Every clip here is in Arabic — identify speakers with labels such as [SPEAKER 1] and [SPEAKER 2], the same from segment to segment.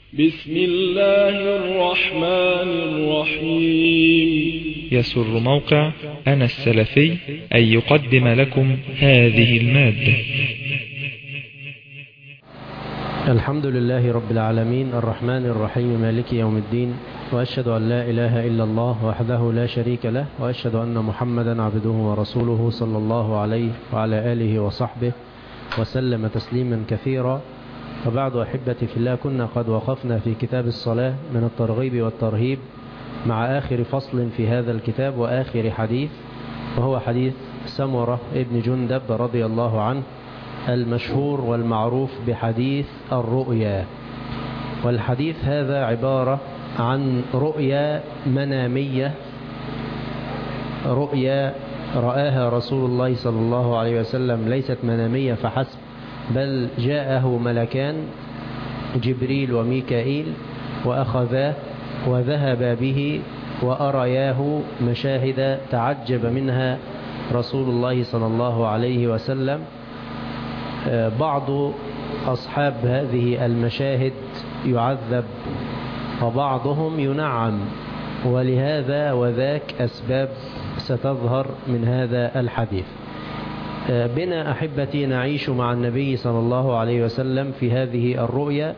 [SPEAKER 1] بسم الله الرحمن الرحيم.
[SPEAKER 2] يسر موقع أنا السلفي أن يقدم لكم هذه المادة.
[SPEAKER 3] الحمد لله رب العالمين الرحمن الرحيم مالك يوم الدين، وأشهد أن لا إله إلا الله وحده لا شريك له، وأشهد أن محمدا عبده ورسوله صلى الله عليه وعلى آله وصحبه وسلم تسليما كثيرا. وبعد أحبتي في الله، كنا قد وقفنا في كتاب الصلاة من الترغيب والترهيب مع آخر فصل في هذا الكتاب وآخر حديث، وهو حديث سمرة ابن جندب رضي الله عنه المشهور والمعروف بحديث الرؤيا. والحديث هذا عبارة عن رؤيا منامية، رؤيا رآها رسول الله صلى الله عليه وسلم، ليست منامية فحسب، بل جاءه ملكان جبريل وميكائيل وأخذاه وذهبا به وأرياه مشاهد تعجب منها رسول الله صلى الله عليه وسلم. بعض أصحاب هذه المشاهد يعذب وبعضهم ينعم، ولهذا وذاك أسباب ستظهر من هذا الحديث. بنا أحبتي نعيش مع النبي صلى الله عليه وسلم في هذه الرؤيا،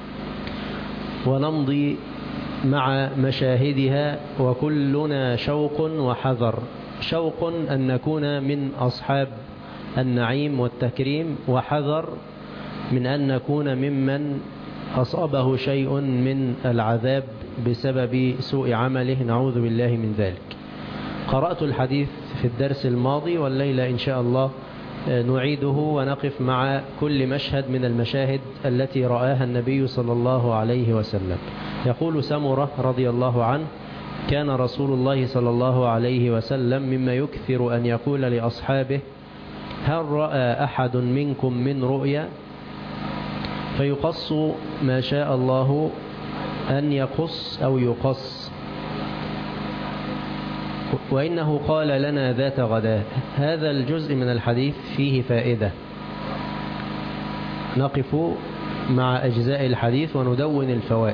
[SPEAKER 3] ونمضي مع مشاهدها، وكلنا شوق وحذر. شوق أن نكون من أصحاب النعيم والتكريم، وحذر من أن نكون ممن أصابه شيء من العذاب بسبب سوء عمله، نعوذ بالله من ذلك. قرأت الحديث في الدرس الماضي، والليلة إن شاء الله نعيده ونقف مع كل مشهد من المشاهد التي رآها النبي صلى الله عليه وسلم. يقول سمرة رضي الله عنه: كان رسول الله صلى الله عليه وسلم مما يكثر أن يقول لأصحابه: هل رأى أحد منكم من رؤيا؟ فيقص ما شاء الله أن يقص أو يقص. وإنه قال لنا ذات غداة. هذا الجزء من الحديث فيه فائدة، نقف مع أجزاء الحديث وندون الفوائد.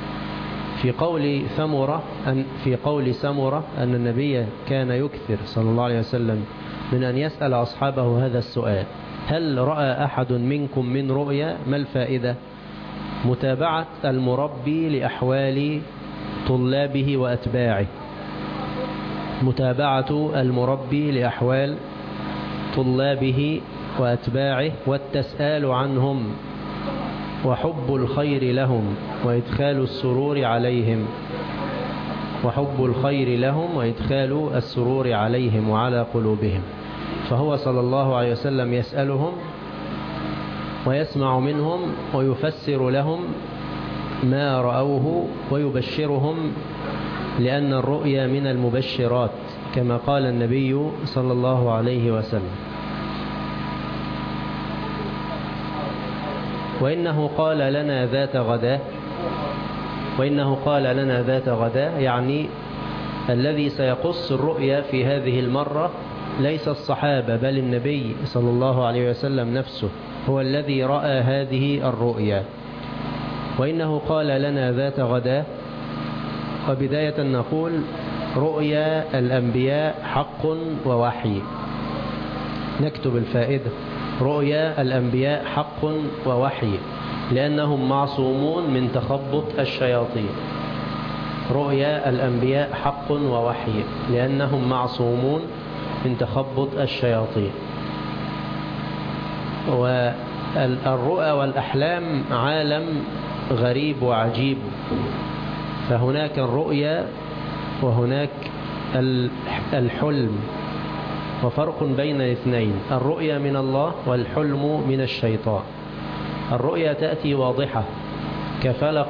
[SPEAKER 3] في قول سمرة أن النبي كان يكثر صلى الله عليه وسلم من أن يسأل أصحابه هذا السؤال: هل رأى أحد منكم من رؤيا؟ ما الفائدة؟ متابعة المربي لأحوال طلابه وأتباعه، متابعة المربي لأحوال طلابه وأتباعه، والتسأل عنهم، وحب الخير لهم وإدخال السرور عليهم، وحب الخير لهم وإدخال السرور عليهم وعلى قلوبهم. فهو صلى الله عليه وسلم يسألهم ويسمع منهم ويفسر لهم ما رأوه ويبشرهم، لأن الرؤيا من المبشرات كما قال النبي صلى الله عليه وسلم. وإنه قال لنا ذات غداة، يعني الذي سيقص الرؤيا في هذه المرة ليس الصحابة، بل النبي صلى الله عليه وسلم نفسه هو الذي رأى هذه الرؤيا. وإنه قال لنا ذات غداة. وبداية نقول: رؤيا الأنبياء حق ووحي. نكتب الفائدة: رؤيا الأنبياء حق ووحي، لأنهم معصومون من تخبط الشياطين. رؤيا الأنبياء حق ووحي، لأنهم معصومون من تخبط الشياطين. والرؤى والأحلام عالم غريب وعجيب، فهناك الرؤيا وهناك الحلم، وفرق بين الاثنين. الرؤيا من الله والحلم من الشيطان. الرؤيا تأتي واضحة كفلق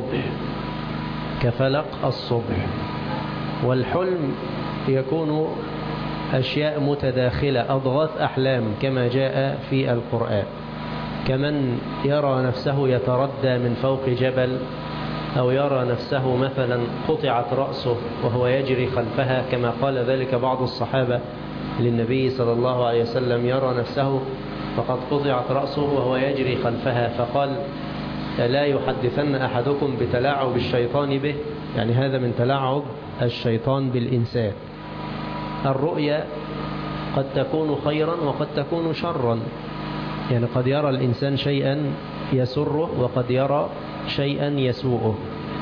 [SPEAKER 3] الصبح، والحلم يكون أشياء متداخلة، أضغاث أحلام كما جاء في القرآن، كمن يرى نفسه يتردى من فوق جبل، أو يرى نفسه مثلا قطعت رأسه وهو يجري خلفها، كما قال ذلك بعض الصحابة للنبي صلى الله عليه وسلم: يرى نفسه فقد قطعت رأسه وهو يجري خلفها، فقال: لا يحدثن أحدكم بتلاعب الشيطان به، يعني هذا من تلاعب الشيطان بالإنسان. الرؤيا قد تكون خيرا وقد تكون شرا، يعني قد يرى الإنسان شيئا يسره وقد يرى شيئا يسوءه.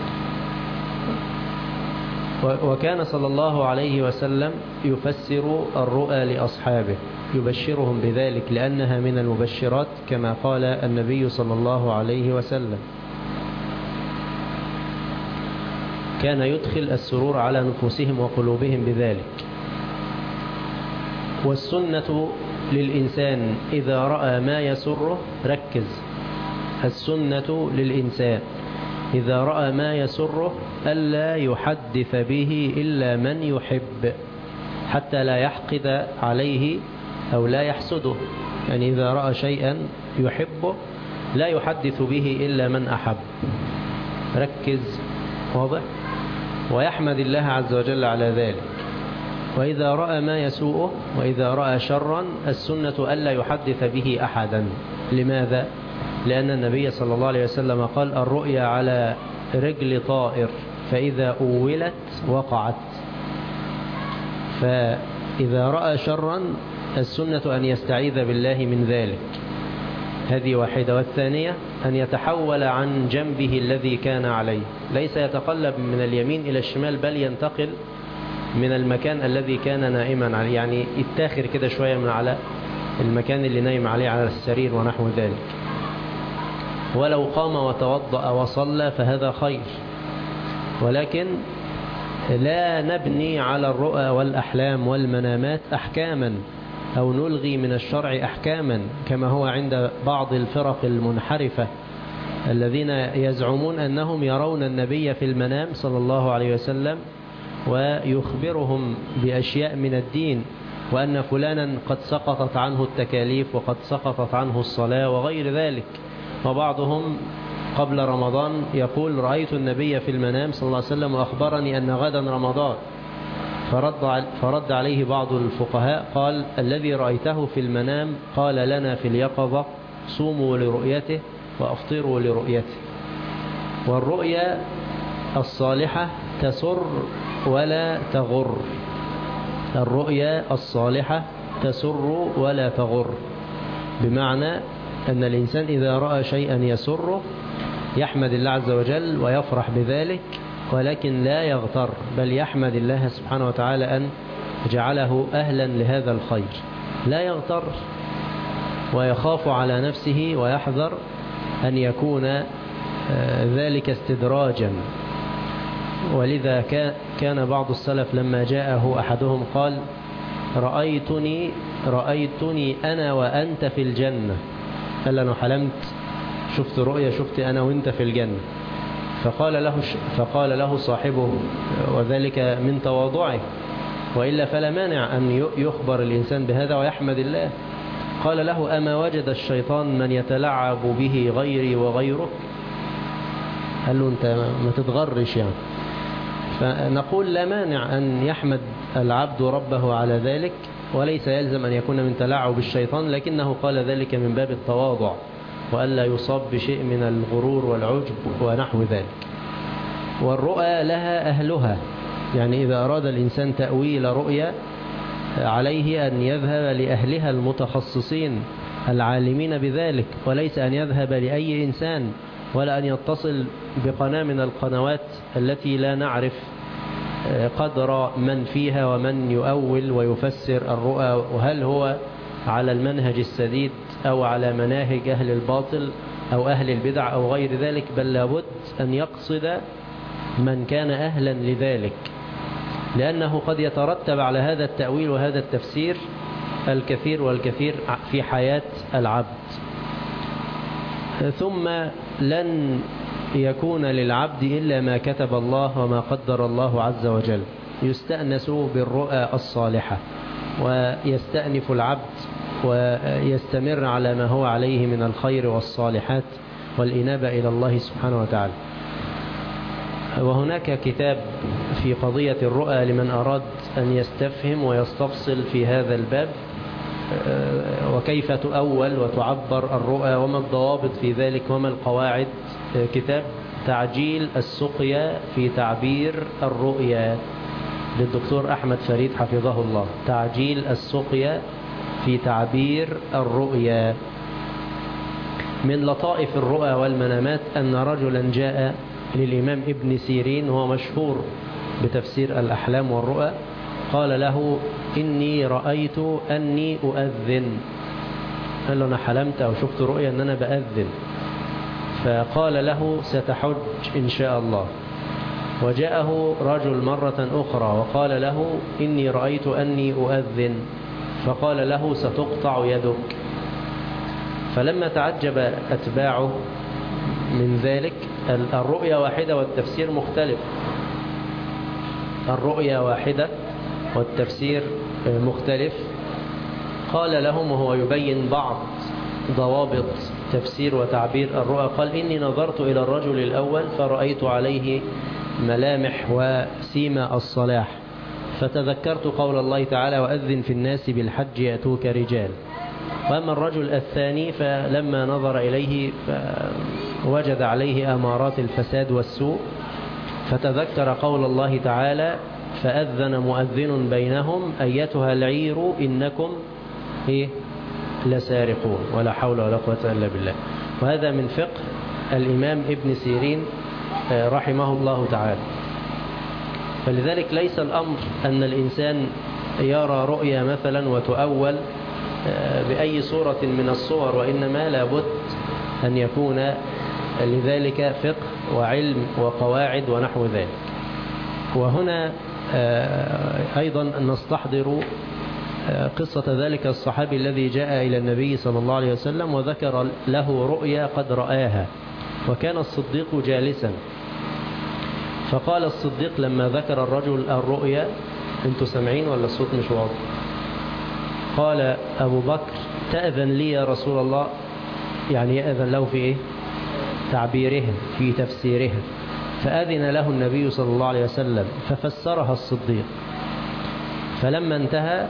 [SPEAKER 3] وكان صلى الله عليه وسلم يفسر الرؤى لأصحابه، يبشرهم بذلك لأنها من المبشرات كما قال النبي صلى الله عليه وسلم. كان يدخل السرور على نفوسهم وقلوبهم بذلك. والسنة للإنسان إذا رأى ما يسره، ركز، السنة للإنسان إذا رأى ما يسره ألا يحدث به إلا من يحب، حتى لا يحقد عليه أو لا يحسده. يعني إذا رأى شيئا يحبه لا يحدث به إلا من أحب. ركز، واضح؟ ويحمد الله عز وجل على ذلك. وإذا رأى ما يسوءه وإذا رأى شرا السنة ألا يحدث به أحدا. لماذا؟ لأن النبي صلى الله عليه وسلم قال: الرؤيا على رجل طائر فإذا أولت وقعت. فإذا رأى شرا السنة أن يستعيذ بالله من ذلك. هذه واحدة. والثانية أن يتحول عن جنبه الذي كان عليه، ليس يتقلب من اليمين إلى الشمال، بل ينتقل من المكان الذي كان نائما عليه، يعني يتاخر كده شوية من على المكان اللي نايم عليه على السرير ونحو ذلك. ولو قام وتوضأ وصلى فهذا خير، ولكن لا نبني على الرؤى والأحلام والمنامات أحكاما أو نلغي من الشرع أحكاما كما هو عند بعض الفرق المنحرفة الذين يزعمون أنهم يرون النبي في المنام صلى الله عليه وسلم ويخبرهم بأشياء من الدين، وأن فلانا قد سقطت عنه التكاليف وقد سقطت عنه الصلاة وغير ذلك. وبعضهم قبل رمضان يقول: رأيت النبي في المنام صلى الله عليه وسلم وأخبرني أن غدا رمضان. فرد عليه بعض الفقهاء قال: الذي رأيته في المنام قال لنا في اليقظة: صوموا لرؤيته وأفطروا لرؤيته. والرؤيا الصالحة تسر ولا تغر. الرؤيا الصالحة تسر ولا تغر، بمعنى أن الإنسان إذا رأى شيئا يسره يحمد الله عز وجل ويفرح بذلك، ولكن لا يغتر، بل يحمد الله سبحانه وتعالى أن جعله أهلا لهذا الخير. لا يغتر ويخاف على نفسه ويحذر أن يكون ذلك استدراجا. ولذا كان بعض السلف لما جاءه أحدهم قال: رأيتني أنا وأنت في الجنة. قال: أنا حلمت، شفت رؤيا، شفت أنا وأنت في الجنة. فقال له صاحبه، وذلك من تواضعه، وإلا فلا مانع أن يخبر الإنسان بهذا ويحمد الله. قال له: أما وجد الشيطان من يتلعب به غيري وغيرك؟ قال له: أنت ما تتغرش يعني. فنقول لا مانع أن يحمد العبد ربه على ذلك، وليس يلزم أن يكون من تلاعب الشيطان، لكنه قال ذلك من باب التواضع وألا يصاب بشيء من الغرور والعجب ونحو ذلك. والرؤى لها أهلها، يعني إذا أراد الإنسان تأويل رؤيا عليه أن يذهب لأهلها المتخصصين العالمين بذلك، وليس أن يذهب لأي إنسان، ولا أن يتصل بقناة من القنوات التي لا نعرف قدر من فيها ومن يؤول ويفسر الرؤى، وهل هو على المنهج السديد أو على مناهج أهل الباطل أو أهل البدع أو غير ذلك، بل لابد أن يقصد من كان أهلا لذلك، لأنه قد يترتب على هذا التأويل وهذا التفسير الكثير والكثير في حياة العبد. ثم لن يكون للعبد إلا ما كتب الله وما قدر الله عز وجل. يستأنس بالرؤى الصالحة، ويستأنف العبد ويستمر على ما هو عليه من الخير والصالحات والإنابة إلى الله سبحانه وتعالى. وهناك كتاب في قضية الرؤى لمن أراد أن يستفهم ويستفصل في هذا الباب، وكيف تؤول وتعبر الرؤى وما الضوابط في ذلك وما القواعد. كتاب تعجيل السقيا في تعبير الرؤيا للدكتور أحمد فريد حفظه الله. تعجيل السقيا في تعبير الرؤيا. من لطائف الرؤى والمنامات أن رجلا جاء للإمام ابن سيرين وهو مشهور بتفسير الأحلام والرؤى، قال له إني رأيت أني أؤذن. قال له أنا حلمت أو شفت رؤيا أن أنا بأذن. فقال له ستحج إن شاء الله. وجاءه رجل مرة أخرى وقال له إني رأيت أني أؤذن، فقال له ستقطع يدك. فلما تعجب أتباعه من ذلك، الرؤيا واحدة والتفسير مختلف. الرؤيا واحدة والتفسير مختلف. قال لهم وهو يبين بعض ضوابط تفسير وتعبير الرؤى، قال إني نظرت إلى الرجل الأول فرأيت عليه ملامح وسيمة الصلاح، فتذكرت قول الله تعالى وأذن في الناس بالحج يأتوك رجال. وأما الرجل الثاني فلما نظر إليه وجد عليه أمارات الفساد والسوء، فتذكر قول الله تعالى فأذن مؤذن بينهم أيتها العير إنكم لسارقون ولا حول ولا قوة إلا بالله. وهذا من فقه الإمام ابن سيرين رحمه الله تعالى. فلذلك ليس الأمر أن الإنسان يرى رؤيا مثلا وتؤول بأي صورة من الصور، وإنما لابد أن يكون لذلك فقه وعلم وقواعد ونحو ذلك. وهنا أيضا نستحضر قصة ذلك الصحابي الذي جاء إلى النبي صلى الله عليه وسلم وذكر له رؤيا قد رآها، وكان الصديق جالسا. فقال الصديق لما ذكر الرجل الرؤيا، انتوا سامعين ولا الصوت مش واضح؟ قال أبو بكر تأذن لي يا رسول الله، يعني يأذن له في إيه؟ تعبيرها في تفسيرها. فأذن له النبي صلى الله عليه وسلم ففسرها الصديق. فلما انتهى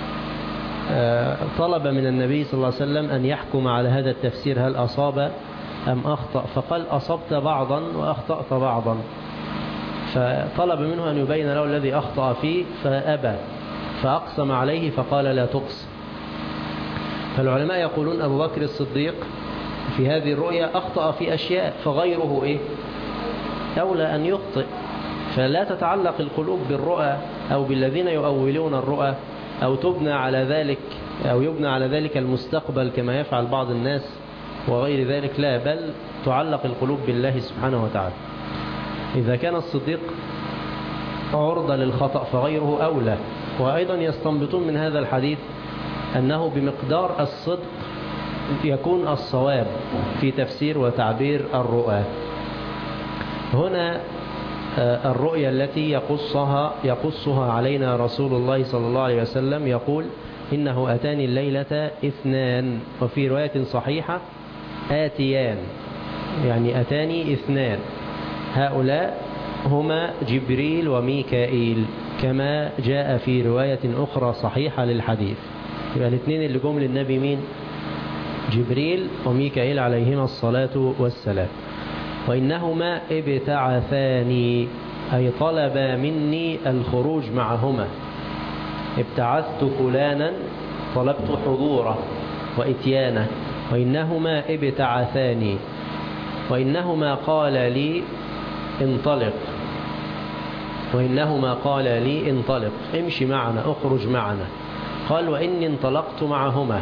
[SPEAKER 3] طلب من النبي صلى الله عليه وسلم أن يحكم على هذا التفسير هل أصاب أم أخطأ، فقال أصبت بعضا وأخطأت بعضا. فطلب منه أن يبين له الذي أخطأ فيه فأبى، فأقسم عليه فقال لا تقسم. فالعلماء يقولون أبو بكر الصديق في هذه الرؤيا أخطأ في أشياء، فغيره أولى أن يخطئ. فلا تتعلق القلوب بالرؤى أو بالذين يؤولون الرؤى أو تبنى على ذلك أو يبنى على ذلك المستقبل كما يفعل بعض الناس وغير ذلك، لا، بل تعلق القلوب بالله سبحانه وتعالى. إذا كان الصديق عرضة للخطأ فغيره أولى. وأيضا يستنبطون من هذا الحديث أنه بمقدار الصدق يكون الصواب في تفسير وتعبير الرؤى. هنا الرؤيا التي يقصها علينا رسول الله صلى الله عليه وسلم يقول إنه أتاني الليلة 2، وفي رواية صحيحة آتيان، يعني أتاني 2، هؤلاء هما جبريل وميكائيل كما جاء في رواية أخرى صحيحة للحديث. يبقى الاثنين اللي جم للنبي مين؟ جبريل وميكائيل عليهما الصلاة والسلام. وإنهما ابتعثاني أي طلبا مني الخروج معهما. ابتعثت فلانا طلبت حضوره وإتيانه، وإنهما ابتعثاني، وإنهما قال لي انطلق، وإنهما قال لي انطلق امشي معنا اخرج معنا. قال وإني انطلقت معهما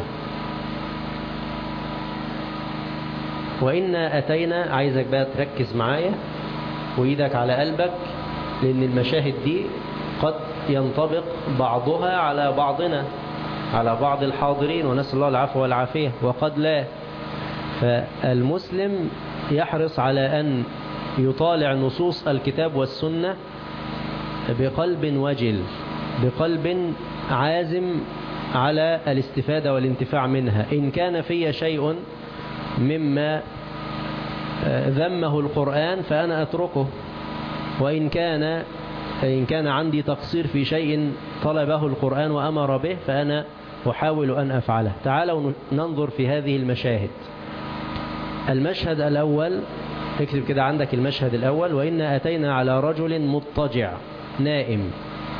[SPEAKER 3] وإنا أتينا. عايزك بقى تركز معايا وإيدك على قلبك، لأن المشاهد دي قد ينطبق بعضها على بعضنا، على بعض الحاضرين، ونسأل الله العفو والعافية، وقد لا. فالمسلم يحرص على أن يطالع نصوص الكتاب والسنة بقلب وجل، بقلب عازم على الاستفادة والانتفاع منها. إن كان في شيء مما ذمه القرآن فأنا أتركه، وإن كان عندي تقصير في شيء طلبه القرآن وأمر به فأنا أحاول أن أفعله. تعالوا ننظر في هذه المشاهد. المشهد الأول، اكتب كده عندك المشهد الأول: وإنا أتينا على رجل مضطجع نائم،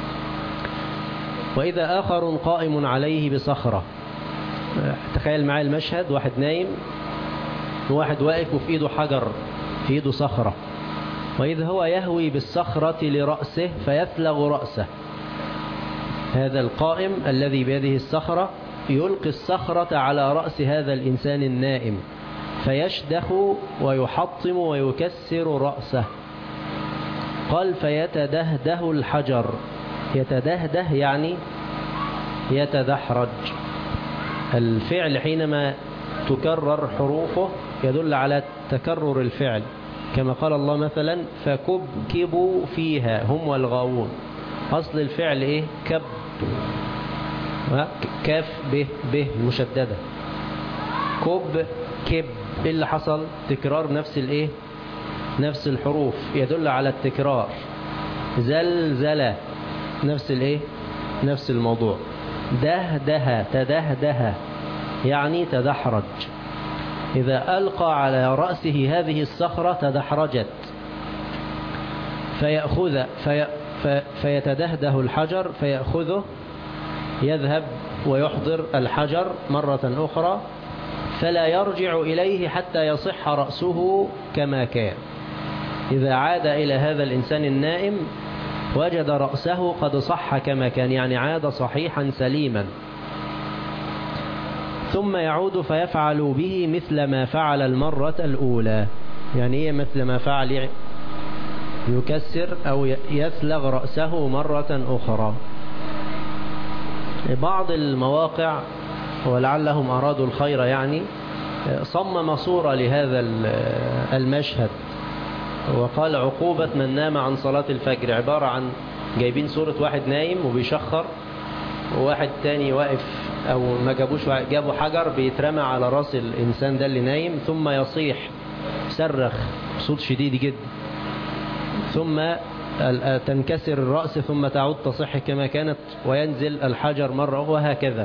[SPEAKER 3] وإذا آخر قائم عليه بصخرة. تخيل معي المشهد: واحد نايم وواحد واقف وفي إيده حجر، في إيده صخرة، وإذا هو يهوي بالصخرة لرأسه فيثلغ رأسه. هذا القائم الذي بيده الصخرة يلقي الصخرة على رأس هذا الإنسان النائم فيشدخ ويحطم ويكسر رأسه. قال: فيتدهده الحجر. يتدهده يعني يتدحرج. الفعل حينما تكرر حروفه يدل على تكرر الفعل، كما قال الله مثلا: فكبكبوا فيها هم والغاوون. أصل الفعل إيه؟ كب، كاف به مشددة. كب كب. إيه اللي حصل؟ تكرار نفس الإيه؟ نفس الحروف، يدل على التكرار. زلزلة، نفس الإيه؟ نفس الموضوع. دهده، تدهده يعني تدحرج. إذا ألقى على رأسه هذه الصخرة تدحرجت. فيتدهده الحجر فيأخذه، يذهب ويحضر الحجر مرة أخرى، فلا يرجع إليه حتى يصح رأسه كما كان. إذا عاد إلى هذا الإنسان النائم وجد رأسه قد صح كما كان، يعني عاد صحيحا سليما. ثم يعود فيفعل به مثل ما فعل المرة الأولى. يعني إيه مثل ما فعل؟ يكسر أو يثلغ رأسه مرة أخرى. بعض المواقع ولعلهم أرادوا الخير يعني صمم صورة لهذا المشهد وقال: عقوبة من نام عن صلاة الفجر. عبارة عن جايبين صورة واحد نايم وبيشخر، وواحد تاني واقف، أو ما جابوش، جابوا حجر بيترمى على رأس الإنسان ده اللي نايم، ثم يصيح صرخ صوت شديد جدا، ثم تنكسر الرأس، ثم تعود تصح كما كانت، وينزل الحجر مرة، وهكذا.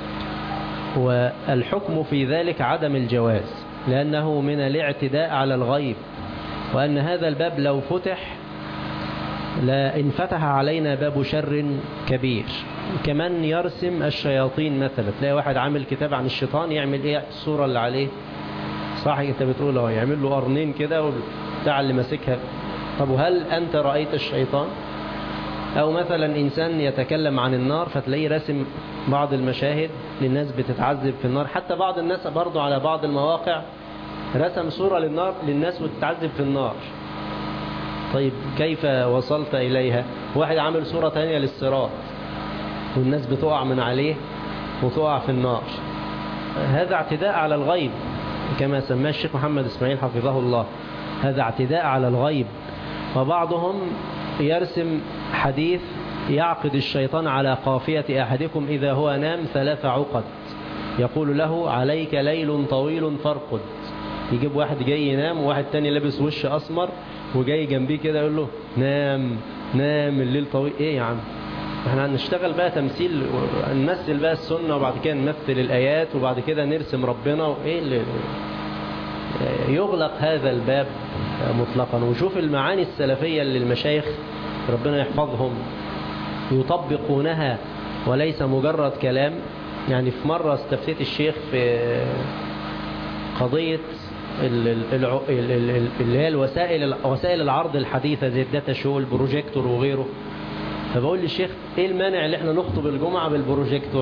[SPEAKER 3] والحكم في ذلك عدم الجواز، لأنه من الاعتداء على الغيب، وأن هذا الباب لو فتح لا انفتح علينا باب شر كبير. كمان يرسم الشياطين مثلا، تلاقي واحد عامل كتاب عن الشيطان، يعمل ايه؟ الصورة اللي عليه، صح انت بتقول اهو، يعمل له قرنين كده وبتاع اللي ماسكها. طب وهل انت رأيت الشيطان؟ او مثلا انسان يتكلم عن النار، فتلاقيه راسم بعض المشاهد للناس بتتعذب في النار. حتى بعض الناس برضو على بعض المواقع رسم صورة للنار للناس بتتعذب في النار. طيب كيف وصلت إليها؟ واحد عامل صورة تانية للصراط والناس بتقع من عليه وتقع في النار. هذا اعتداء على الغيب كما سماه الشيخ محمد إسماعيل حفظه الله، هذا اعتداء على الغيب. وبعضهم يرسم حديث: يعقد الشيطان على قافية أحدكم إذا هو نام 3 عقد، يقول له: عليك ليل طويل فارقد. يجيب واحد جاي ينام وواحد تاني لابس وش أسمر وجاي جنبيه كده يقول له: نام نام الليل طويل. ايه يا عم، احنا هنشتغل بقى تمثيل، نمثل بقى السنة، وبعد كده نمثل الآيات، وبعد كده نرسم ربنا، وايه اللي يغلق هذا الباب مطلقا. وشوف المعاني السلفية اللي المشايخ ربنا يحفظهم يطبقونها وليس مجرد كلام. يعني في مرة استفتيت الشيخ في قضية اللي هي وسائل العرض الحديثة زي الداتا شو والبروجيكتور وغيره. فبقول للشيخ: ايه المانع اللي احنا نخطب الجمعة بالبروجيكتور؟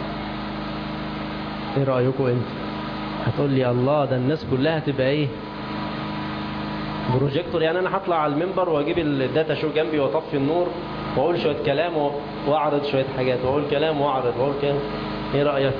[SPEAKER 3] ايه رأيكم انت؟ هتقول لي: الله، ده الناس كلها تبقى ايه بروجيكتور؟ يعني انا هطلع على المنبر واجيب الداتا شو جنبي واطفي النور واقول شوية كلام واعرض شوية حاجات، واقول كلام واعرض واقول كلام. ايه رأيك؟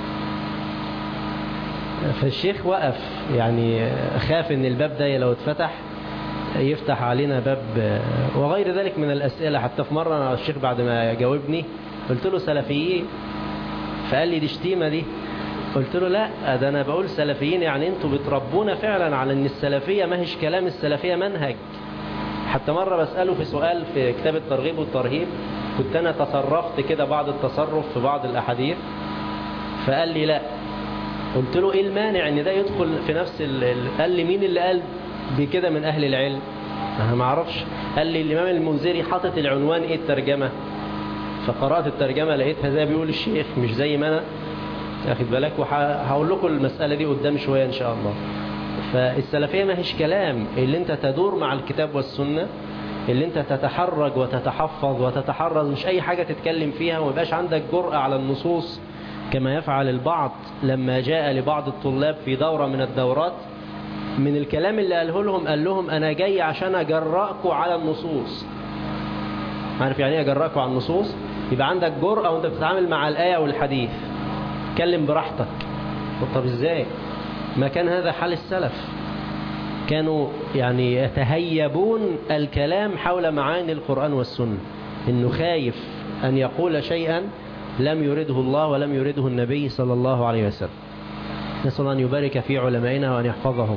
[SPEAKER 3] فالشيخ وقف، يعني خاف ان الباب ده لو اتفتح يفتح علينا باب وغير ذلك من الأسئلة. حتى في مرة الشيخ بعد ما جاوبني قلت له: سلفيين؟ فقال لي: دي شتيمة دي. قلت له: لا، ده أنا بقول سلفيين، يعني أنتوا بتربونا فعلا على أن السلفية ما هيش كلام، السلفية منهج. حتى مرة بسأله في سؤال في كتاب الترغيب والترهيب، كنت أنا تصرفت كده بعض التصرف في بعض الأحاديث، فقال لي لا. قلت له ايه المانع ان ده يدخل في نفس قال لي مين اللي قال بكده من اهل العلم؟ انا ما اعرفش. قال لي الامام المنذري حاطط العنوان ايه الترجمة، فقرأت الترجمة لقيتها زي بيقول الشيخ مش زي ما انا اخد بالك. وهقول لكم المسألة دي قدام شوية ان شاء الله. فالسلفية ما هيش كلام اللي انت تدور مع الكتاب والسنة، اللي انت تتحرج وتتحفظ وتتحرز، مش اي حاجة تتكلم فيها وما يبقاش عندك جرأة على النصوص كما يفعل البعض. لما جاء لبعض الطلاب في دورة من الدورات، من الكلام اللي قاله لهم قال لهم أنا جاي عشان أجرأكم على النصوص. عارف يعني ايه أجرأكم على النصوص؟ يبقى عندك جرأة وانت بتتعامل مع الآية والحديث، اتكلم براحتك. طب ازاي؟ ما كان هذا حال السلف، كانوا يعني يتهيبون الكلام حول معاني القرآن والسنة، انه خايف أن يقول شيئا لم يرده الله ولم يرده النبي صلى الله عليه وسلم. نسأل الله أن يبارك في علمائنا وأن يحفظهم.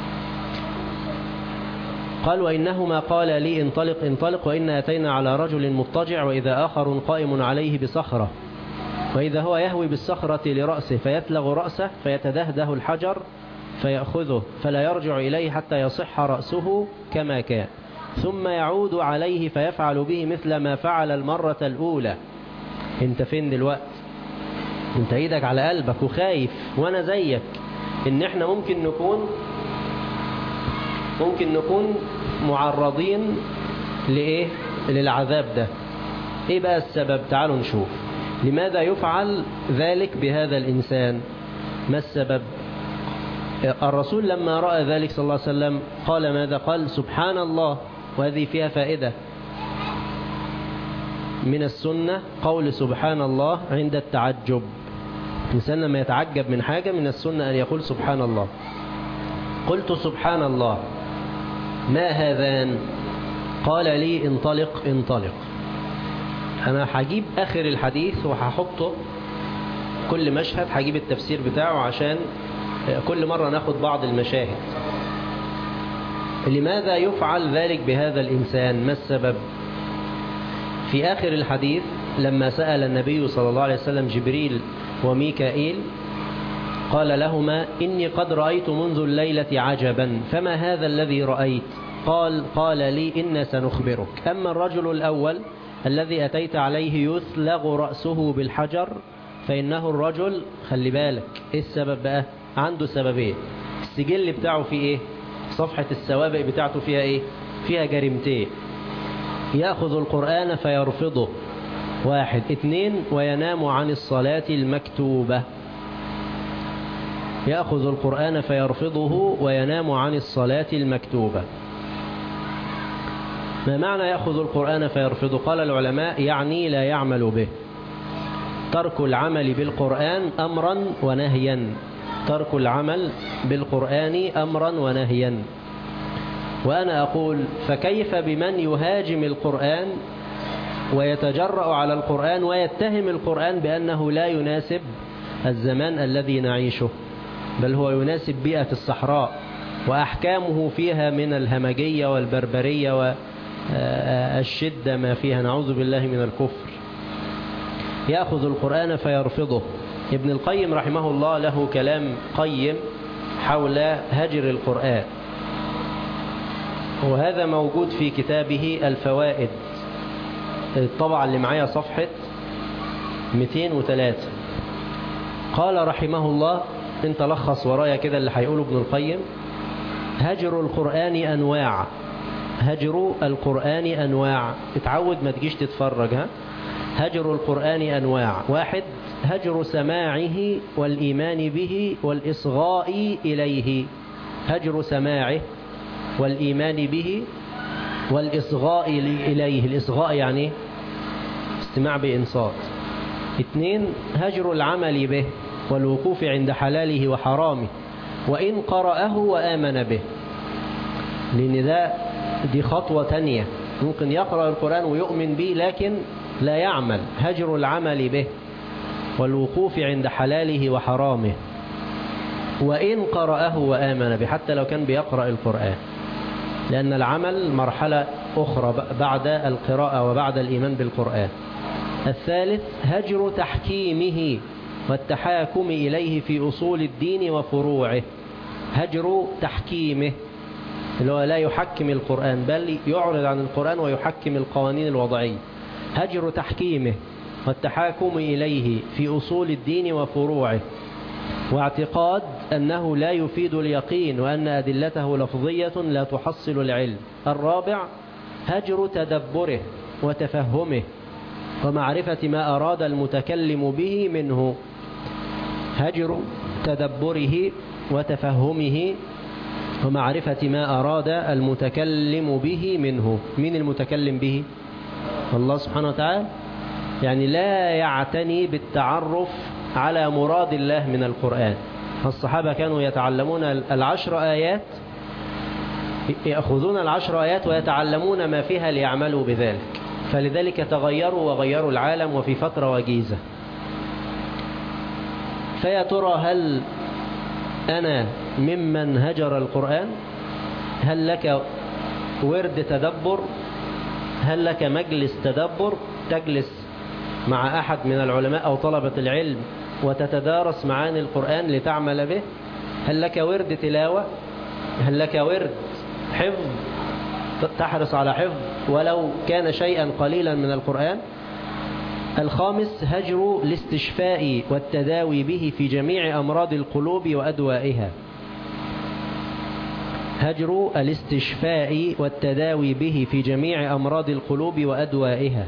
[SPEAKER 3] قال وإنهما قال لي انطلق انطلق، وإن أتينا على رجل مضطجع وإذا آخر قائم عليه بصخرة، وإذا هو يهوي بالصخرة لرأسه فيتلغ رأسه فيتدهده الحجر فيأخذه فلا يرجع إليه حتى يصح رأسه كما كان، ثم يعود عليه فيفعل به مثل ما فعل المرة الأولى. انت فين دلوقتي؟ انت ايدك على قلبك وخايف، وانا زيك، ان احنا ممكن نكون معرضين لإيه؟ للعذاب ده. ايه بقى السبب؟ تعالوا نشوف لماذا يفعل ذلك بهذا الإنسان. ما السبب؟ الرسول لما رأى ذلك صلى الله عليه وسلم قال ماذا؟ قال سبحان الله. وهذه فيها فائدة من السنة، قول سبحان الله عند التعجب. الإنسان لما يتعجب من حاجة من السنة أن يقول سبحان الله. قلت سبحان الله، ما هذان؟ قال لي انطلق انطلق. أنا هجيب آخر الحديث وهحطه كل مشهد، هجيب التفسير بتاعه عشان كل مرة ناخد بعض المشاهد. لماذا يفعل ذلك بهذا الإنسان؟ ما السبب؟ في آخر الحديث لما سأل النبي صلى الله عليه وسلم جبريل وميكائيل قال لهما إني قد رأيت منذ الليلة عجبا، فما هذا الذي رأيت؟ قال لي إن سنخبرك. أما الرجل الأول الذي أتيت عليه يثلغ رأسه بالحجر فإنه الرجل، خلي بالك إيه السبب بقى؟ عنده سببين. السجل بتاعه فيه إيه؟ صفحة السوابق بتاعته فيها إيه؟ فيها جريمتين. يأخذ القرآن فيرفضه، 1. 2. وينام عن الصلاة المكتوبة. يأخذ القرآن فيرفضه وينام عن الصلاة المكتوبة. ما معنى يأخذ القرآن فيرفضه؟ قال العلماء يعني لا يعمل به. ترك العمل بالقرآن أمرا ونهيا. ترك العمل بالقرآن أمرا ونهيا. وأنا أقول فكيف بمن يهاجم القرآن ويتجرأ على القرآن ويتهم القرآن بأنه لا يناسب الزمان الذي نعيشه، بل هو يناسب بيئة الصحراء وأحكامه فيها من الهمجية والبربرية والشدة ما فيها، نعوذ بالله من الكفر. يأخذ القرآن فيرفضه. ابن القيم رحمه الله له كلام قيم حول هجر القرآن، وهذا موجود في كتابه الفوائد، الطبعة اللي معايا صفحة 203. قال رحمه الله، انت لخص ورايا كده اللي هيقوله ابن القيم: هجر القرآن أنواع. هجر القرآن أنواع. اتعود ما تجيش تتفرج. هجر القرآن أنواع: 1. هجر سماعه والإيمان به والإصغاء إليه. هجر سماعه والإيمان به والإصغاء إليه. الإصغاء يعني استماع بإنصات. 2. هجر العمل به والوقوف عند حلاله وحرامه وإن قرأه وآمن به. لأن دي خطوة تانية، ممكن يقرأ القرآن ويؤمن به لكن لا يعمل. هجر العمل به والوقوف عند حلاله وحرامه وإن قرأه وآمن به، حتى لو كان بيقرأ القرآن، لأن العمل مرحلة أخرى بعد القراءة وبعد الإيمان بالقرآن. 3. هجر تحكيمه والتحاكم إليه في أصول الدين وفروعه. هجر تحكيمه اللي هو لا يحكم القرآن بل يعرض عن القرآن ويحكم القوانين الوضعية. هجر تحكيمه والتحاكم إليه في أصول الدين وفروعه، واعتقاد أنه لا يفيد اليقين وأن أدلته لفظية لا تحصل العلم. الرابع هجر تدبره وتفهمه ومعرفة ما أراد المتكلم به منه. هجر تدبره وتفهمه ومعرفة ما أراد المتكلم به منه. من المتكلم به؟ الله سبحانه وتعالى. يعني لا يعتني بالتعرف على مراد الله من القرآن. الصحابة كانوا يتعلمون 10 آيات، يأخذون 10 آيات ويتعلمون ما فيها ليعملوا بذلك، فلذلك تغيروا وغيروا العالم وفي فترة وجيزة. فيا ترى هل أنا ممن هجر القرآن؟ هل لك ورد تدبر؟ هل لك مجلس تدبر تجلس مع أحد من العلماء أو طلبة العلم وتتدارس معاني القرآن لتعمل به؟ هل لك ورد تلاوة؟ هل لك ورد حفظ تحرص على حفظ ولو كان شيئا قليلا من القرآن؟ الخامس هجر الاستشفاء والتداوي به في جميع أمراض القلوب وأدوائها. هجر الاستشفاء والتداوي به في جميع أمراض القلوب وأدوائها.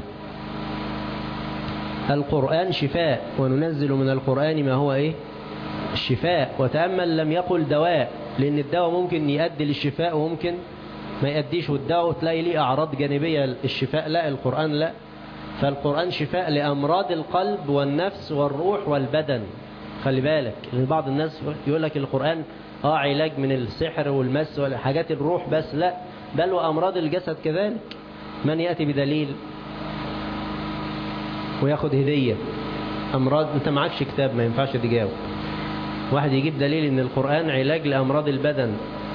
[SPEAKER 3] القرآن شفاء، وننزل من القرآن ما هو الشفاء. وتأمل لم يقل دواء، لأن الدواء ممكن يؤدي للشفاء وممكن ما يؤديش، والدواء تلاقي ليه أعراض جانبية. الشفاء لا، القرآن لا. فالقرآن شفاء لأمراض القلب والنفس والروح والبدن. خلي بالك، لأن بعض الناس يقول لك القرآن علاج من السحر والمس والحاجات الروح بس، لا، بل وأمراض الجسد كذلك. من يأتي بدليل وياخد هدية؟ أمراض أنت معكش كتاب ما ينفعش تجاوب. واحد يجيب دليل إن القرآن علاج لأمراض البدن.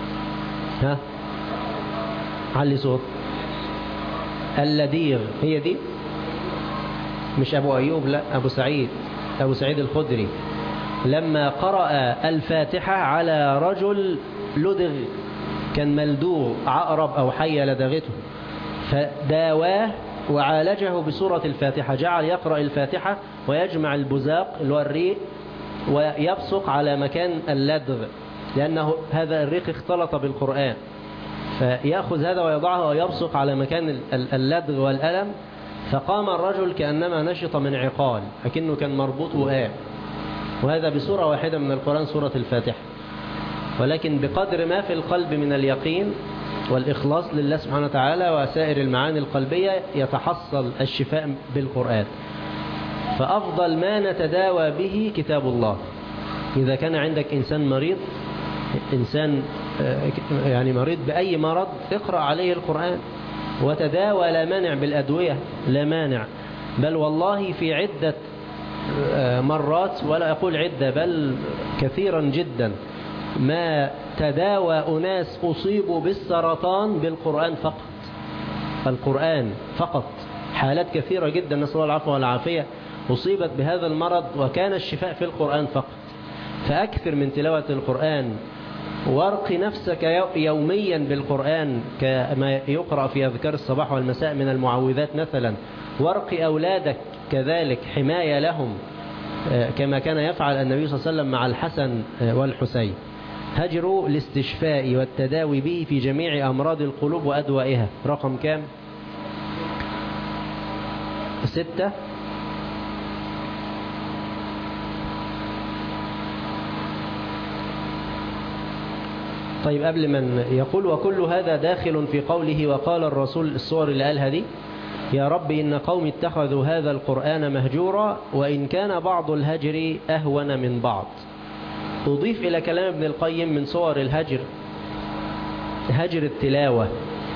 [SPEAKER 3] علي صوت. اللديغ هي دي، مش أبو أيوب، لا، أبو سعيد الخدري لما قرأ الفاتحة على رجل لدغ، كان ملدوغ، عقرب أو حية لدغته، فداواه وعالجه بسورة الفاتحة. جعل يقرأ الفاتحة ويجمع البزاق اللي هو الريق ويبصق على مكان اللدغ، لأنه هذا الريق اختلط بالقرآن، فيأخذ هذا ويضعه ويبصق على مكان اللدغ والألم. فقام الرجل كأنما نشط من عقال، لكنه كان مربوط وقاع. وهذا بسورة واحدة من القرآن، سورة الفاتحة. ولكن بقدر ما في القلب من اليقين والإخلاص لله سبحانه وتعالى وسائر المعاني القلبية يتحصل الشفاء بالقرآن. فأفضل ما نتداوى به كتاب الله. إذا كان عندك إنسان مريض، إنسان يعني مريض بأي مرض، اقرأ عليه القرآن وتداوى، لا مانع بالأدوية، لا مانع. بل والله في عدة مرات، ولا أقول عدة بل كثيرا جدا، ما تداوى أناس أصيبوا بالسرطان بالقرآن فقط. القرآن فقط. حالات كثيرة جدا نسأل الله العفو والعافية أصيبت بهذا المرض وكان الشفاء في القرآن فقط. فأكثر من تلاوة القرآن، وارق نفسك يوميا بالقرآن كما يقرأ في أذكار الصباح والمساء من المعوذات مثلا. وارق أولادك كذلك، حماية لهم كما كان يفعل النبي صلى الله عليه وسلم مع الحسن والحسين. هجر الاستشفاء والتداوي به في جميع أمراض القلوب وأدوائها. رقم كام؟ 6. طيب، قبل من يقول وكل هذا داخل في قوله وقال الرسول، الصور اللي قالها دي: يا رب إن قوم اتخذوا هذا القرآن مهجورا وإن كان بعض الهجر أهون من بعض. أضيف إلى كلام ابن القيم من صور الهجر هجر التلاوة.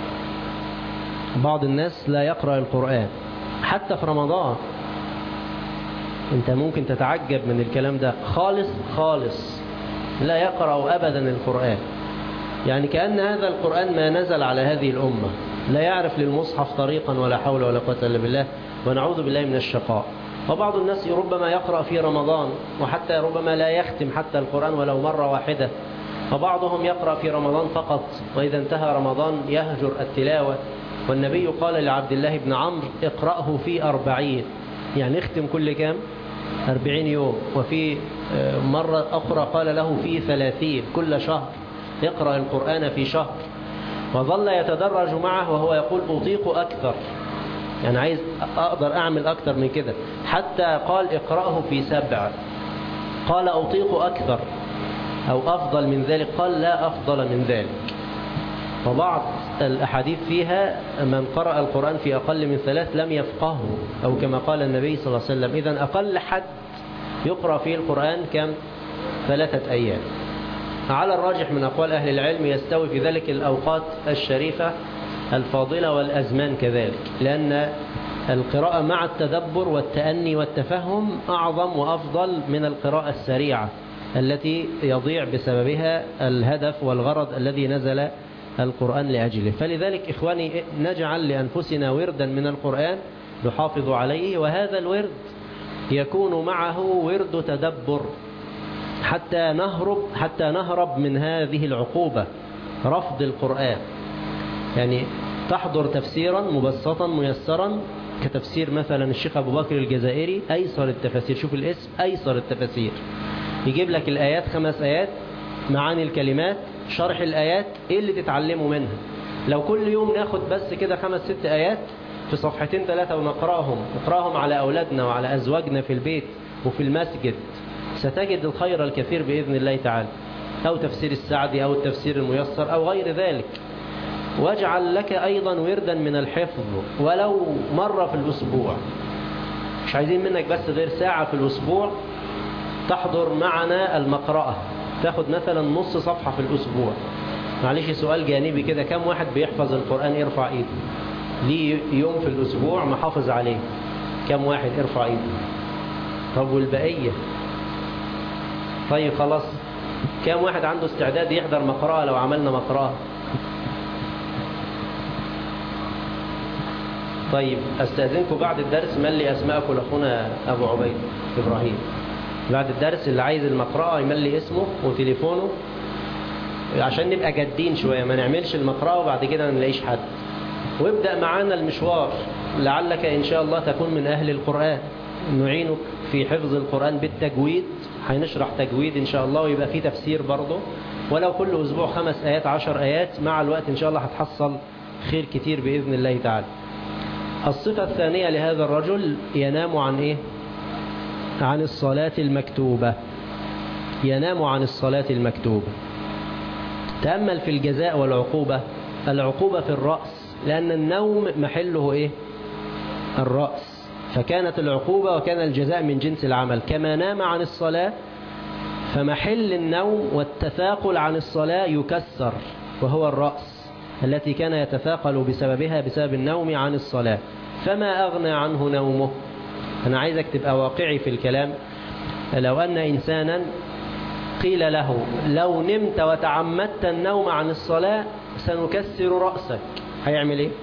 [SPEAKER 3] بعض الناس لا يقرأ القرآن حتى في رمضان. أنت ممكن تتعجب من الكلام ده، خالص لا يقرأ أبدا القرآن، يعني كأن هذا القرآن ما نزل على هذه الأمة. لا يعرف للمصحف طريقا ولا حول ولا قوة إلا بالله، ونعوذ بالله من الشقاء. وبعض الناس ربما يقرأ في رمضان وحتى ربما لا يختم حتى القرآن ولو مرة واحدة، وبعضهم يقرأ في رمضان فقط، وإذا انتهى رمضان يهجر التلاوة. والنبي قال لعبد الله بن عمرو اقرأه في 40، يعني اختم كل كام 40 يوم. وفي مرة أخرى قال له في 30 كل شهر اقرأ القرآن في شهر. وظل يتدرج معه وهو يقول أطيق أكثر، يعني عايز أقدر أعمل أكثر من كده، حتى قال اقرأه في 7. قال أطيق أكثر أو أفضل من ذلك، قال لا أفضل من ذلك. وبعض الأحاديث فيها من قرأ القرآن في أقل من 3 لم يفقهه، أو كما قال النبي صلى الله عليه وسلم. إذن أقل حد يقرأ فيه القرآن كم 3 أيام. على الراجح من أقوال أهل العلم يستوي في ذلك الأوقات الشريفة الفاضلة والأزمان كذلك، لأن القراءة مع التدبر والتأني والتفهم أعظم وأفضل من القراءة السريعة التي يضيع بسببها الهدف والغرض الذي نزل القرآن لأجله. فلذلك إخواني نجعل لأنفسنا وردا من القرآن نحافظ عليه، وهذا الورد يكون معه ورد تدبر حتى نهرب من هذه العقوبة، رفض القرآن. يعني تحضر تفسيرا مبسطا ميسرا كتفسير مثلا الشيخ أبو بكر الجزائري، أيسر التفاسير، شوف الاسم أيسر التفاسير، يجيب لك الآيات 5 آيات، معاني الكلمات، شرح الآيات، إيه اللي تتعلمه منها. لو كل يوم ناخد بس كده 5-6 آيات في 2-3 ونقرأهم على أولادنا وعلى أزواجنا في البيت وفي المسجد، ستجد الخير الكثير بإذن الله تعالى. أو تفسير السعدي أو التفسير الميسر أو غير ذلك. واجعل لك أيضا وردا من الحفظ ولو مرة في الأسبوع، مش عايزين منك بس غير ساعة في الأسبوع تحضر معنا المقرأة، تاخد مثلا نص صفحة في الأسبوع. معلش سؤال جانبي كده، كم واحد بيحفظ القرآن يرفع ايده؟ ليه يوم في الأسبوع محافظ عليه؟ كم واحد ارفع ايده؟ طب والبقية؟ طيب خلاص، كم واحد عنده استعداد يحضر مقرأة لو عملنا مقرأة؟ طيب استأذنكم بعد الدرس ملي أسماءكم لأخونا أبو عبيد إبراهيم. بعد الدرس اللي عايز المقرأة يملي اسمه وتليفونه، عشان نبقى جادين شوية، ما نعملش المقرأة وبعد كده ما نلاقيش حد. وابدأ معانا المشوار، لعلك إن شاء الله تكون من أهل القرآن. نعينك في حفظ القرآن بالتجويد، هنشرح تجويد إن شاء الله، ويبقى فيه تفسير برضه، ولو كل أسبوع 5 آيات 10 آيات. مع الوقت إن شاء الله هتحصل خير كتير بإذن الله تعالى. الصفة الثانية لهذا الرجل ينام عن إيه؟ عن الصلاة المكتوبة. ينام عن الصلاة المكتوبة. تأمل في الجزاء والعقوبة. العقوبة في الرأس، لأن النوم محله إيه؟ الرأس، فكانت العقوبة وكان الجزاء من جنس العمل. كما نام عن الصلاة فمحل النوم والتثاقل عن الصلاة يكسر، وهو الرأس التي كان يتثاقل بسبب النوم عن الصلاة. فما أغنى عنه نومه. أنا عايزك تبقى واقعي في الكلام. لو أن إنسانا قيل له لو نمت وتعمدت النوم عن الصلاة سنكسر رأسك، هيعمل إيه؟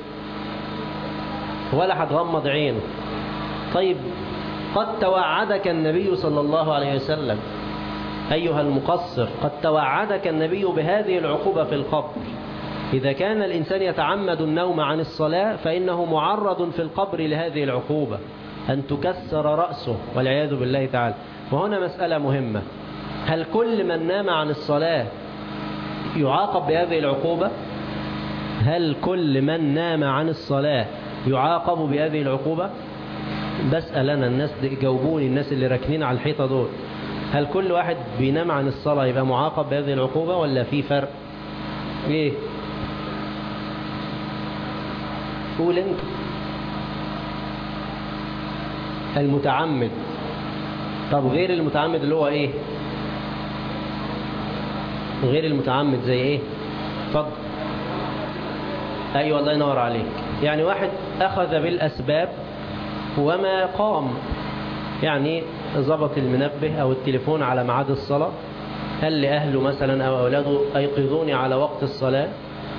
[SPEAKER 3] ولا هتغمض عينه. طيب قد توعدك النبي صلى الله عليه وسلم أيها المقصر، قد توعدك النبي بهذه العقوبة في القبر. إذا كان الإنسان يتعمد النوم عن الصلاة فإنه معرض في القبر لهذه العقوبة، أن تكسر رأسه والعياذ بالله تعالى. وهنا مسألة مهمة، هل كل من نام عن الصلاة يعاقب بهذه العقوبة؟ هل كل من نام عن الصلاة يعاقب بهذه العقوبة؟ بسأل أنا الناس، جاوبوني الناس اللي راكنين على الحيطة دول، هل كل واحد بينام عن الصلاة يبقى معاقب بهذه العقوبة ولا في فرق؟ ليه؟ قول انت. المتعمد. طب غير المتعمد اللي هو ايه؟ غير المتعمد زي ايه؟ اتفضل. ايوه الله ينور عليك. يعني واحد اخذ بالاسباب وما قام، يعني ضبط المنبه او التليفون على ميعاد الصلاة، قال لأهله مثلا او اولاده ايقظوني على وقت الصلاة،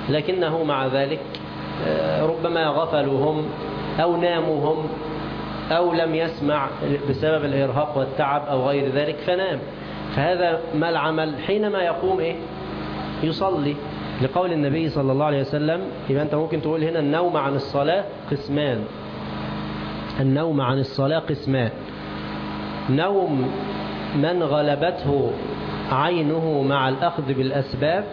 [SPEAKER 3] لكنه مع ذلك ربما غفلوا هم أو ناموا هم أو لم يسمع بسبب الإرهاق والتعب أو غير ذلك فنام. فهذا ما العمل حينما يقوم يصلي؟ لقول النبي صلى الله عليه وسلم. يبقى أنت ممكن تقول هنا النوم عن الصلاة قسمان. النوم عن الصلاة قسمان: نوم من غلبته عينه مع الأخذ بالأسباب،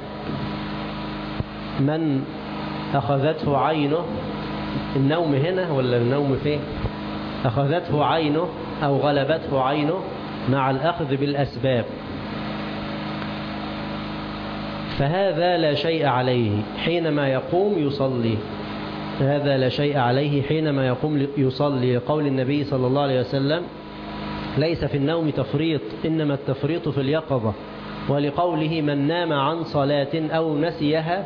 [SPEAKER 3] من أخذته عينه، النوم هنا ولا النوم فين؟ أخذته عينه أو غلبته عينه مع الأخذ بالأسباب، فهذا لا شيء عليه حينما يقوم يصلي. هذا لا شيء عليه حينما يقوم يصلي، لقول النبي صلى الله عليه وسلم: ليس في النوم تفريط إنما التفريط في اليقظة. ولقوله: من نام عن صلاة أو نسيها.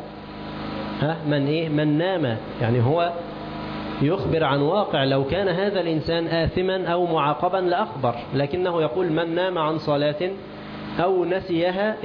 [SPEAKER 3] من نام يعني هو يخبر عن واقع، لو كان هذا الإنسان آثما أو معاقبا لأخبر، لكنه يقول: من نام عن صلاة أو نسيها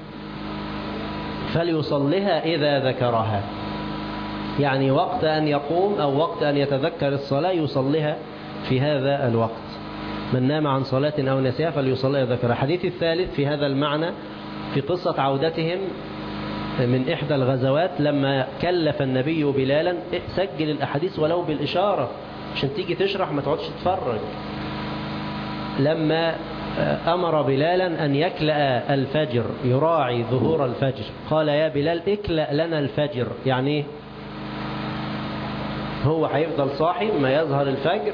[SPEAKER 3] فليصلها إذا ذكرها. يعني وقت أن يقوم أو وقت أن يتذكر الصلاة يصليها في هذا الوقت. من نام عن صلاة أو نسيها فليصليها إذا ذكرها. الحديث الثالث في هذا المعنى في قصة عودتهم من إحدى الغزوات، لما كلف النبي بلالا: سجل الأحاديث ولو بالإشارة عشان تيجي تشرح ما تقعدش تتفرج. لما أمر بلالا أن يكلأ الفجر، يراعي ظهور الفجر، قال: يا بلال اكلأ لنا الفجر. يعني هو هيفضل صاحي ما يظهر الفجر،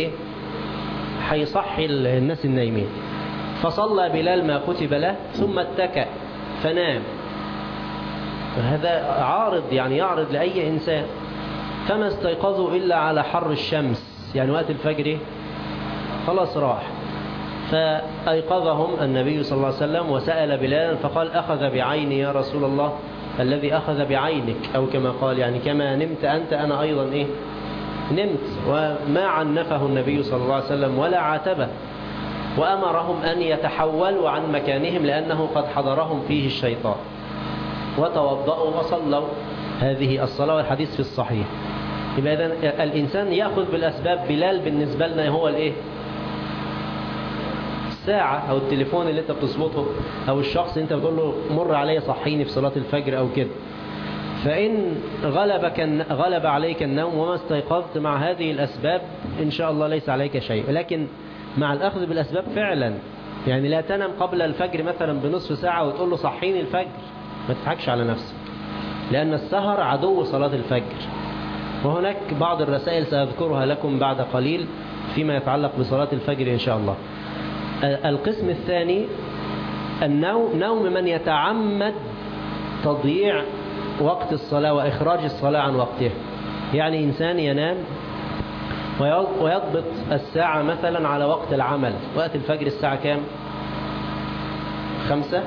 [SPEAKER 3] هيصحي الناس النايمين. فصلى بلال ما كتب له ثم اتكأ فنام. هذا عارض، يعني يعرض لأي إنسان. فما استيقظوا إلا على حر الشمس، يعني وقت الفجر خلاص راح. فأيقظهم النبي صلى الله عليه وسلم وسأل بلالا فقال: أخذ بعيني يا رسول الله الذي أخذ بعينك، أو كما قال يعني كما نمت أنت أنا أيضا نمت. وما عنفه النبي صلى الله عليه وسلم ولا عاتبه، وأمرهم أن يتحولوا عن مكانهم لأنه قد حضرهم فيه الشيطان، وتوضأوا وصلوا هذه الصلاة، والحديث في الصحيح. يبقى إذن الإنسان يأخذ بالأسباب. بلال بالنسبة لنا هو الساعة أو التليفون اللي أنت بتظبطه، أو الشخص أنت بتقول له مر علي صحيني في صلاة الفجر أو كده. فإن غلب عليك النوم وما استيقظت مع هذه الأسباب إن شاء الله ليس عليك شيء. لكن مع الأخذ بالأسباب فعلا، يعني لا تنم قبل الفجر مثلا بنصف ساعة وتقول له صحيني الفجر، ما تضحكش على نفسك، لأن السهر عدو صلاة الفجر. وهناك بعض الرسائل سأذكرها لكم بعد قليل فيما يتعلق بصلاة الفجر إن شاء الله. القسم الثاني نوم من يتعمد تضييع وقت الصلاة وإخراج الصلاة عن وقتها. يعني إنسان ينام ويضبط الساعة مثلا على وقت العمل، وقت الفجر الساعة كام؟ 5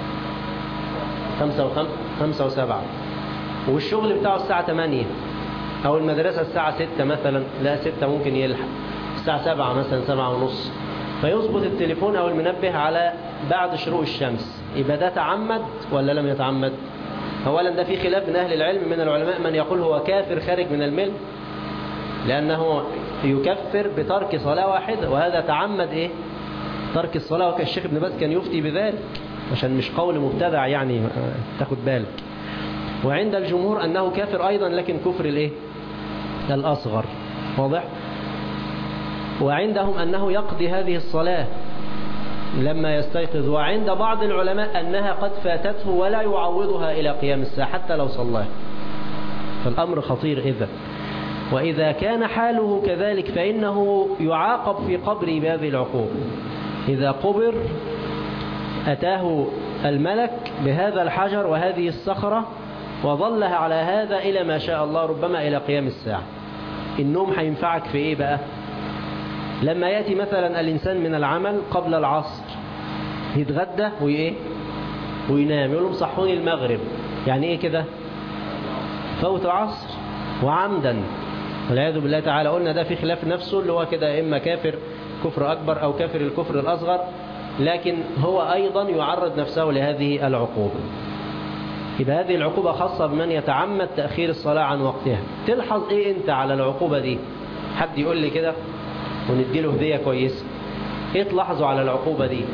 [SPEAKER 3] و7، والشغل بتاعه الساعة 8، أو المدرسة الساعة 6 مثلا، لا 6 ممكن يلحق، الساعة 7 مثلا 7:30، فيظبط التليفون أو المنبه على بعد شروق الشمس. يبقى ده تعمد ولا لم يتعمد؟ أولا ده في خلاف من أهل العلم، من العلماء من يقول هو كافر خارج من الملة، لأنه يكفر بترك صلاة واحدة، وهذا تعمد ترك الصلاة. وكالشيخ ابن باز كان يفتي بذلك، عشان مش قول مبتدع يعني تاخد بالك. وعند الجمهور أنه كافر أيضا، لكن كفر الأصغر، واضح. وعندهم أنه يقضي هذه الصلاة لما يستيقظ. وعند بعض العلماء أنها قد فاتته ولا يعوضها إلى قيام الساعة حتى لو صلاه. فالأمر خطير إذا. وإذا كان حاله كذلك فإنه يعاقب في قبره بهذه العقوبة. إذا قبر أتاه الملك بهذا الحجر وهذه الصخرة وظلها على هذا إلى ما شاء الله، ربما إلى قيام الساعة. النوم هينفعك في إيه بقى؟ لما يأتي مثلا الإنسان من العمل قبل العصر يتغدى وينام، يقول لهم صحوني المغرب، يعني إيه كده؟ فوت عصر وعمدا والعياذ بالله تعالى. قلنا ده في خلاف نفسه، اللي هو كده إما كافر كفر أكبر أو كافر الكفر الأصغر، لكن هو أيضا يعرض نفسه لهذه العقوبة. يبقى هذه العقوبة خاصة بمن يتعمد تأخير الصلاة عن وقتها. تلحظ أنت على العقوبة دي؟ حد يقول لي كده؟ ونديله هدية كويسة. ايه تلاحظوا على العقوبة دي؟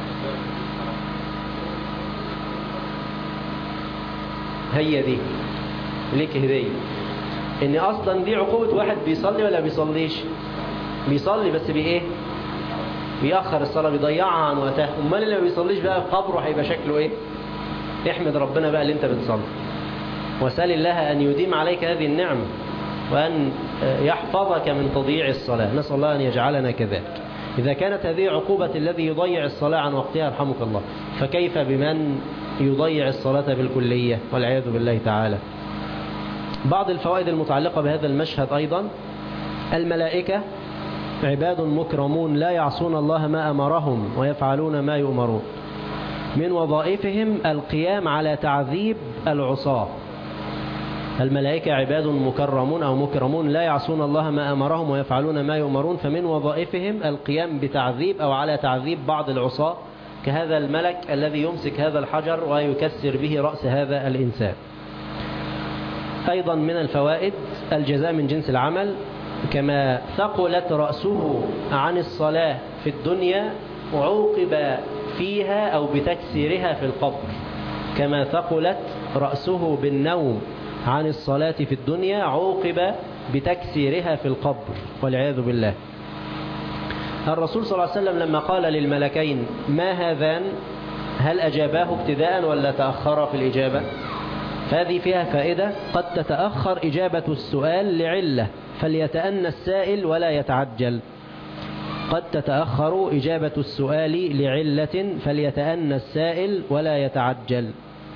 [SPEAKER 3] هي دي ليك هدية، ان اصلا دي عقوبة واحد بيصلي ولا بيصليش؟ بيصلي بس بايه؟ بيأخر الصلاة، بيضيعها عن وقتها. امال اللي ما بيصليش بقى في قبره هيبقى شكله ايه؟ احمد ربنا بقى اللي انت بتصلي، وسأل الله ان يديم عليك هذه النعمة وان يحفظك من تضييع الصلاة. نسأل الله ان يجعلنا كذلك. إذا كانت هذه عقوبة الذي يضيع الصلاة عن وقتها رحمك الله، فكيف بمن يضيع الصلاة بالكلية والعياذ بالله تعالى. بعض الفوائد المتعلقة بهذا المشهد أيضا: الملائكة عباد مكرمون لا يعصون الله ما أمرهم ويفعلون ما يؤمرون. من وظائفهم القيام على تعذيب العصاة. الملائكة عباد مكرمون أو مكرمون لا يعصون الله ما أمرهم ويفعلون ما يؤمرون، فمن وظائفهم القيام بتعذيب أو على تعذيب بعض العصاة، كهذا الملك الذي يمسك هذا الحجر ويكسر به رأس هذا الإنسان. أيضا من الفوائد الجزاء من جنس العمل، كما ثقلت رأسه عن الصلاة في الدنيا عوقب فيها أو بتكسيرها في القبر. كما ثقلت رأسه بالنوم عن الصلاة في الدنيا عوقب بتكسيرها في القبر والعياذ بالله. الرسول صلى الله عليه وسلم لما قال للملكين ما هذان، هل أجاباه ابتداء ولا تأخر في الإجابة؟ فهذه فيها فائدة: قد تتأخر إجابة السؤال لعلة فليتأنى السائل ولا يتعجل. قد تتأخر إجابة السؤال لعلة فليتأنى السائل ولا يتعجل.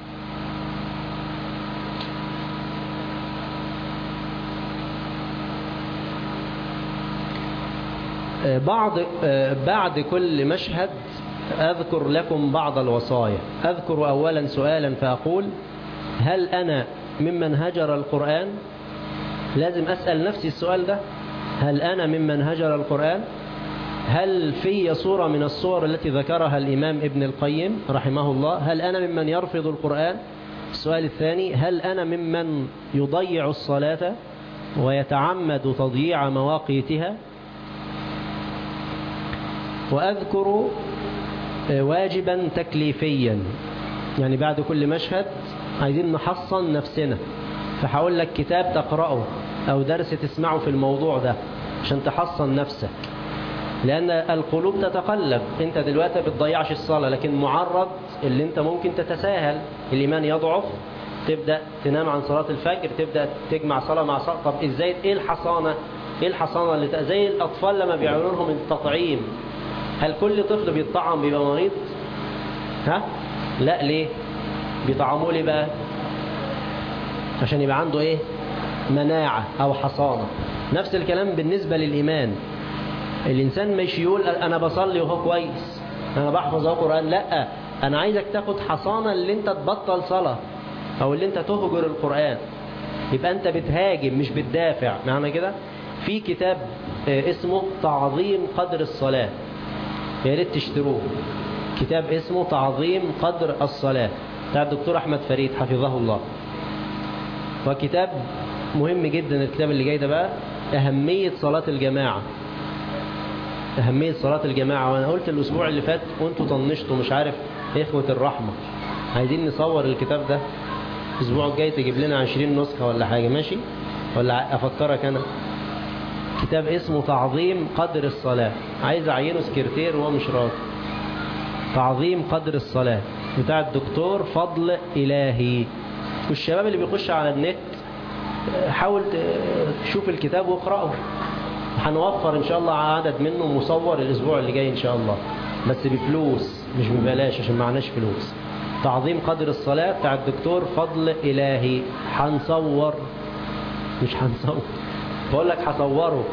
[SPEAKER 3] بعد كل مشهد أذكر لكم بعض الوصايا. أذكر أولا سؤالا فأقول: هل أنا ممن هجر القرآن؟ لازم أسأل نفسي السؤال ده: هل أنا ممن هجر القرآن؟ هل في صورة من الصور التي ذكرها الإمام ابن القيم رحمه الله؟ هل أنا ممن يرفض القرآن؟ السؤال الثاني: هل أنا ممن يضيع الصلاة ويتعمد تضييع مواقيتها؟ وأذكر واجبا تكليفيا، يعني بعد كل مشهد عايزين نحصن نفسنا، فحاول لك كتاب تقرأه أو درس تسمعه في الموضوع ده عشان تحصن نفسك، لأن القلوب تتقلب. أنت دلوقتي بتضيعش الصلاة، لكن معرض اللي أنت ممكن تتساهل، الإيمان يضعف، تبدأ تنام عن صلاة الفجر، تبدأ تجمع صلاة مع صلاة. طب إزاي؟ إيه الحصانة؟ إيه الحصانة اللي زي الأطفال لما بيعملوا لهم التطعيم؟ هل كل طفل بيتطعم بيبقى مريض؟ ها؟ لا. ليه؟ بيطعموه ليه بقى؟ عشان يبقى عنده ايه؟ مناعة او حصانة. نفس الكلام بالنسبة للإيمان. الإنسان مش يقول أنا بصلي وهو كويس، أنا بحفظ القرآن. لا، أنا عايزك تاخد حصانة اللي أنت تبطل صلاة أو اللي أنت تهجر القرآن. يبقى أنت بتهاجم مش بتدافع. معنى كده في كتاب اسمه تعظيم قدر الصلاة، يا ريت تشتروه. كتاب اسمه تعظيم قدر الصلاة بتاع الدكتور أحمد فريد حفظه الله. وكتاب مهم جدا الكتاب اللي جاي ده بقى، أهمية صلاة الجماعة. أهمية صلاة الجماعة. وأنا قلت الأسبوع اللي فات وأنتوا طنشتوا، مش عارف، إخوة الرحمة عايزين نصور الكتاب ده الأسبوع الجاي، تجيب لنا 20 نسخة ولا حاجة، ماشي؟ ولا أفكرك أنا؟ كتاب اسمه تعظيم قدر الصلاة، عايز أعينه سكرتير وهو مش راضي. تعظيم قدر الصلاة بتاع الدكتور فضل إلهي. والشباب اللي بيخش على النت حاول تشوف الكتاب واقرأه. هنوفر إن شاء الله عدد منه مصور الأسبوع اللي جاي إن شاء الله، بس بفلوس مش ببلاش عشان معناش فلوس. تعظيم قدر الصلاة بتاع الدكتور فضل إلهي. هنصور، مش هنصور، بقول لك هصوره.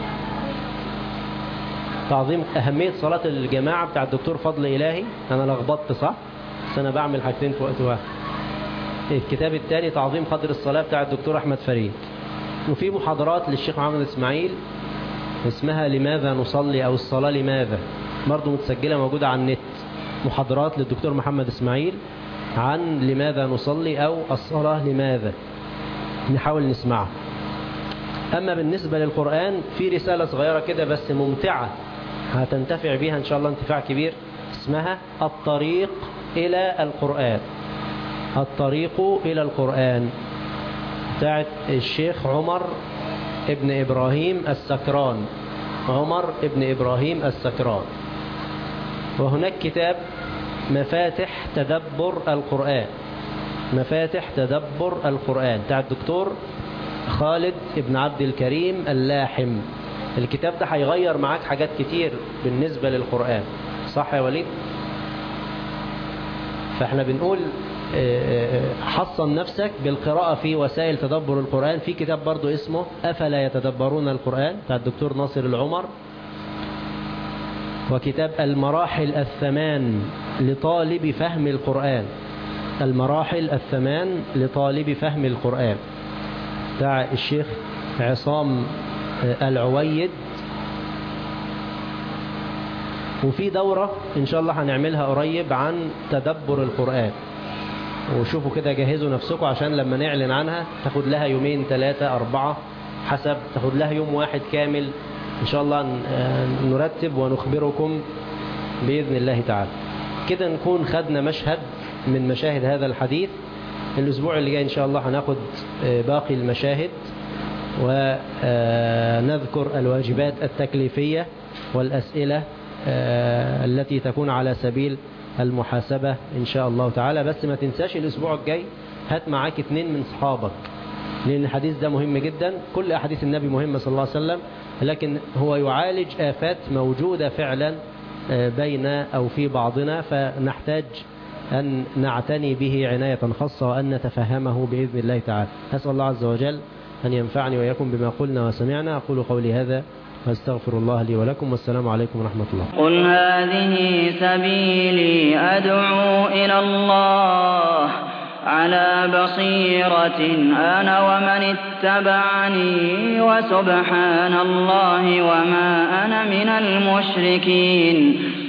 [SPEAKER 3] تعظيم أهمية صلاة الجماعة بتاع الدكتور فضل إلهي. أنا لخبطت صح؟ بس أنا بعمل حاجتين في وقت واحد. الكتاب الثاني تعظيم قدر الصلاة بتاع الدكتور أحمد فريد. وفي محاضرات للشيخ محمد إسماعيل اسمها لماذا نصلي أو الصلاة لماذا، برضو متسجلة موجودة على النت. محاضرات للدكتور محمد إسماعيل عن لماذا نصلي أو الصلاة لماذا، نحاول نسمعها. أما بالنسبة للقرآن في رسالة صغيرة كده بس ممتعة هتنتفع بيها إن شاء الله انتفاع كبير، اسمها الطريق إلى القرآن. الطريق إلى القرآن بتاعت الشيخ عمر ابن إبراهيم السكران. عمر ابن إبراهيم السكران. وهناك كتاب مفاتح تدبر القرآن. مفاتح تدبر القرآن بتاع الدكتور خالد ابن عبد الكريم اللاحم. الكتاب ده هيغير معاك حاجات كتير بالنسبة للقرآن، صح يا وليد؟ فاحنا بنقول حصن نفسك بالقراءة في وسائل تدبر القرآن. في كتاب برضو اسمه أفلا يتدبرون القرآن بتاع الدكتور ناصر العمر، وكتاب المراحل الثمان لطالب فهم القرآن. المراحل الثمان لطالب فهم القرآن بتاع الشيخ عصام العويد. وفي دورة إن شاء الله هنعملها قريب عن تدبر القرآن، وشوفوا كده جهزوا نفسكم عشان لما نعلن عنها تاخد لها يومين 3 4 حسب، تاخد لها يوم واحد كامل إن شاء الله. نرتب ونخبركم بإذن الله تعالى. كده نكون خدنا مشهد من مشاهد هذا الحديث. الأسبوع اللي جاي إن شاء الله هناخد باقي المشاهد ونذكر الواجبات التكليفية والأسئلة التي تكون على سبيل المحاسبة إن شاء الله تعالى. بس ما تنساش الأسبوع الجاي هات معاك 2 من صحابك، لأن الحديث ده مهم جدا. كل أحاديث النبي مهمة صلى الله عليه وسلم، لكن هو يعالج آفات موجودة فعلا بين أو في بعضنا، فنحتاج أن نعتني به عناية خاصة وأن نتفهمه بإذن الله تعالى. أسأل الله عز وجل أن ينفعني وإياكم بما قلنا وسمعنا. أقول قولي هذا واستغفر الله لي ولكم، والسلام عليكم ورحمة الله.
[SPEAKER 4] قل هذه سبيلي أدعو إلى الله على بصيرة أنا ومن اتبعني، وسبحان الله وما أنا من المشركين.